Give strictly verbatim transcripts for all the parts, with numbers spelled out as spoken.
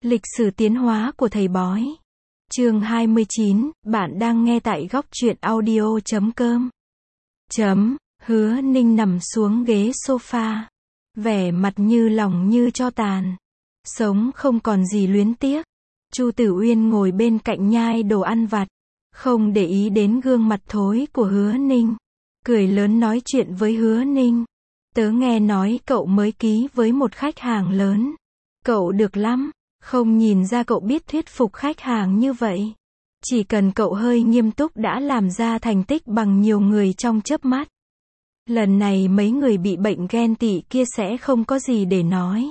Lịch sử tiến hóa của thầy bói. Chương hai mươi chín, bạn đang nghe tại góc truyện audio chấm com. Chấm, Hứa Ninh nằm xuống ghế sofa, vẻ mặt như lòng như tro tàn. Sống không còn gì luyến tiếc. Chu Tử Uyên ngồi bên cạnh nhai đồ ăn vặt, không để ý đến gương mặt thối của Hứa Ninh. Cười lớn nói chuyện với Hứa Ninh. Tớ nghe nói cậu mới ký với một khách hàng lớn. Cậu được lắm. Không nhìn ra cậu biết thuyết phục khách hàng như vậy. Chỉ cần cậu hơi nghiêm túc đã làm ra thành tích bằng nhiều người trong chớp mắt. Lần này mấy người bị bệnh ghen tị kia sẽ không có gì để nói.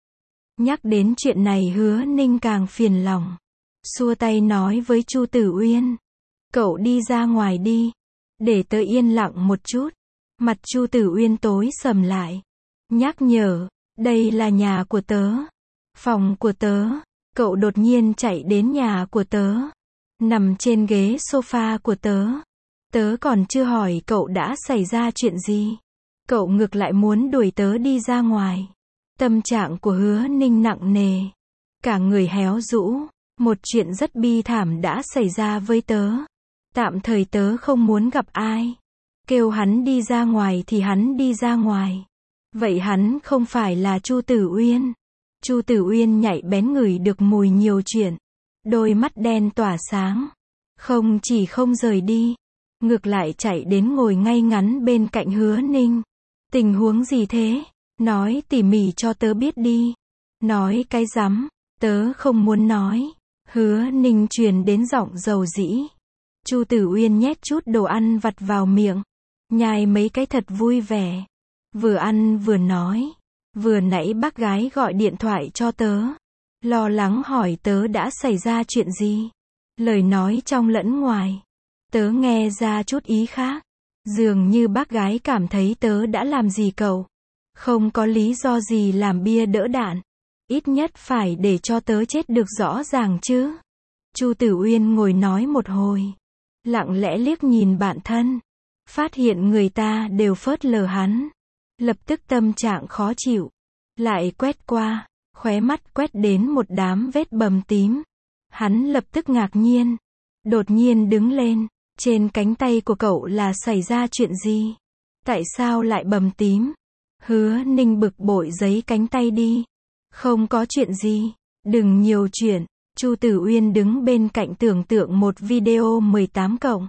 Nhắc đến chuyện này Hứa Ninh càng phiền lòng. Xua tay nói với Chu Tử Uyên. Cậu đi ra ngoài đi. Để tớ yên lặng một chút. Mặt Chu Tử Uyên tối sầm lại. Nhắc nhở, đây là nhà của tớ. Phòng của tớ. Cậu đột nhiên chạy đến nhà của tớ. Nằm trên ghế sofa của tớ. Tớ còn chưa hỏi cậu đã xảy ra chuyện gì. Cậu ngược lại muốn đuổi tớ đi ra ngoài. Tâm trạng của Hứa Ninh nặng nề. Cả người héo rũ. Một chuyện rất bi thảm đã xảy ra với tớ. Tạm thời tớ không muốn gặp ai. Kêu hắn đi ra ngoài thì hắn đi ra ngoài. Vậy hắn không phải là Chu Tử Uyên. Chu Tử Uyên nhạy bén ngửi được mùi nhiều chuyện. Đôi mắt đen tỏa sáng. Không chỉ không rời đi. Ngược lại chạy đến ngồi ngay ngắn bên cạnh Hứa Ninh. Tình huống gì thế? Nói tỉ mỉ cho tớ biết đi. Nói cái rắm. Tớ không muốn nói. Hứa Ninh truyền đến giọng dầu dĩ. Chu Tử Uyên nhét chút đồ ăn vặt vào miệng. Nhai mấy cái thật vui vẻ. Vừa ăn vừa nói. Vừa nãy bác gái gọi điện thoại cho tớ. Lo lắng hỏi tớ đã xảy ra chuyện gì. Lời nói trong lẫn ngoài. Tớ nghe ra chút ý khác. Dường như bác gái cảm thấy tớ đã làm gì cậu. Không có lý do gì làm bia đỡ đạn. Ít nhất phải để cho tớ chết được rõ ràng chứ. Chu Tử Uyên ngồi nói một hồi. Lặng lẽ liếc nhìn bạn thân. Phát hiện người ta đều phớt lờ hắn. Lập tức tâm trạng khó chịu. Lại quét qua. Khóe mắt quét đến một đám vết bầm tím. Hắn lập tức ngạc nhiên. Đột nhiên đứng lên. Trên cánh tay của cậu là xảy ra chuyện gì? Tại sao lại bầm tím? Hứa Ninh bực bội giấy cánh tay đi. Không có chuyện gì. Đừng nhiều chuyện. Chu Tử Uyên đứng bên cạnh tưởng tượng một video mười tám cộng.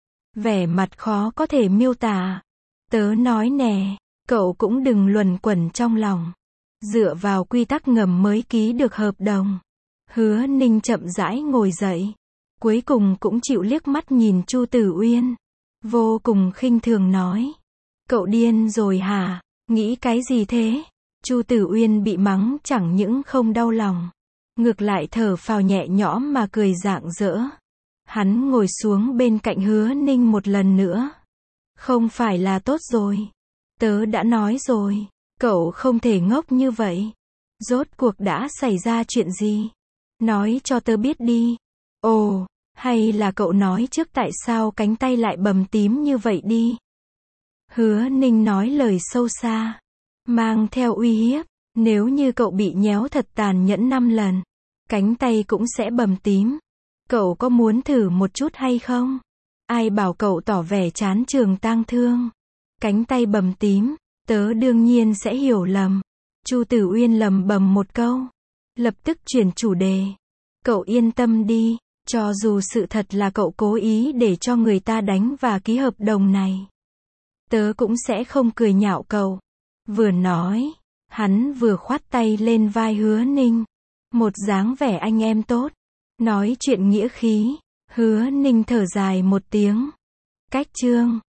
Vẻ mặt khó có thể miêu tả. Tớ nói nè, cậu cũng đừng luẩn quẩn trong lòng. Dựa vào quy tắc ngầm mới ký được hợp đồng. Hứa Ninh chậm rãi ngồi dậy. Cuối cùng cũng chịu liếc mắt nhìn Chu Tử Uyên. Vô cùng khinh thường nói. Cậu điên rồi hả? Nghĩ cái gì thế? Chu Tử Uyên bị mắng chẳng những không đau lòng. Ngược lại thở phào nhẹ nhõm mà cười rạng rỡ. Hắn ngồi xuống bên cạnh Hứa Ninh một lần nữa. Không phải là tốt rồi. Tớ đã nói rồi. Cậu không thể ngốc như vậy. Rốt cuộc đã xảy ra chuyện gì? Nói cho tớ biết đi. Ồ, hay là cậu nói trước tại sao cánh tay lại bầm tím như vậy đi. Hứa Ninh nói lời sâu xa. Mang theo uy hiếp. Nếu như cậu bị nhéo thật tàn nhẫn năm lần. Cánh tay cũng sẽ bầm tím. Cậu có muốn thử một chút hay không? Ai bảo cậu tỏ vẻ chán trường tang thương. Cánh tay bầm tím. Tớ đương nhiên sẽ hiểu lầm. Chu Tử Uyên lầm bầm một câu. Lập tức chuyển chủ đề. Cậu yên tâm đi. Cho dù sự thật là cậu cố ý để cho người ta đánh và ký hợp đồng này. Tớ cũng sẽ không cười nhạo cậu. Vừa nói. Hắn vừa khoát tay lên vai Hứa Ninh. Một dáng vẻ anh em tốt. Nói chuyện nghĩa khí. Hứa Ninh thở dài một tiếng. Cách chương.